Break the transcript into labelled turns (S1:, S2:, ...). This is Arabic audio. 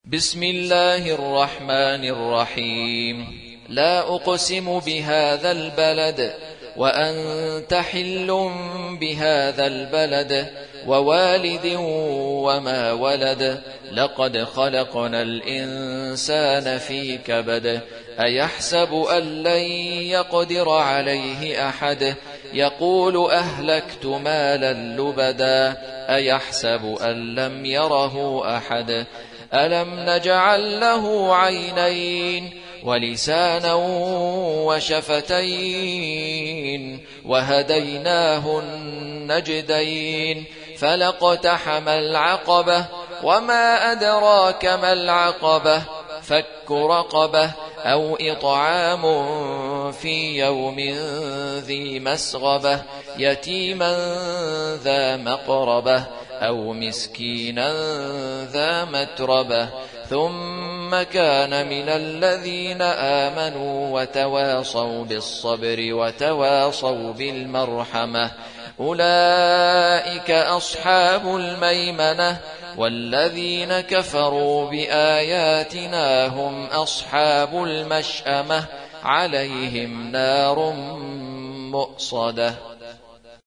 S1: بسم الله الرحمن الرحيم. لا أقسم بهذا البلد وأنت حل بهذا البلد ووالد وما ولد لقد خلقنا الإنسان في كبد أيحسب أن لن يقدر عليه أحد يقول أهلكت مالا لبدا أيحسب أن لم يره أحد ألم نجعل له عينين ولسانا وشفتين وهديناه النجدين فلاقتحم العقبة وما أدراك ما العقبة فك رقبة أو إطعام في يوم ذي مسغبة يتيما ذا مقربة أو مسكينا ذا متربة ثم كان من الذين آمنوا وتواصوا بالصبر وتواصوا بالمرحمة أولئك أصحاب الميمنة والذين كفروا بآياتنا هم أصحاب المشأمة عليهم نار مؤصدة.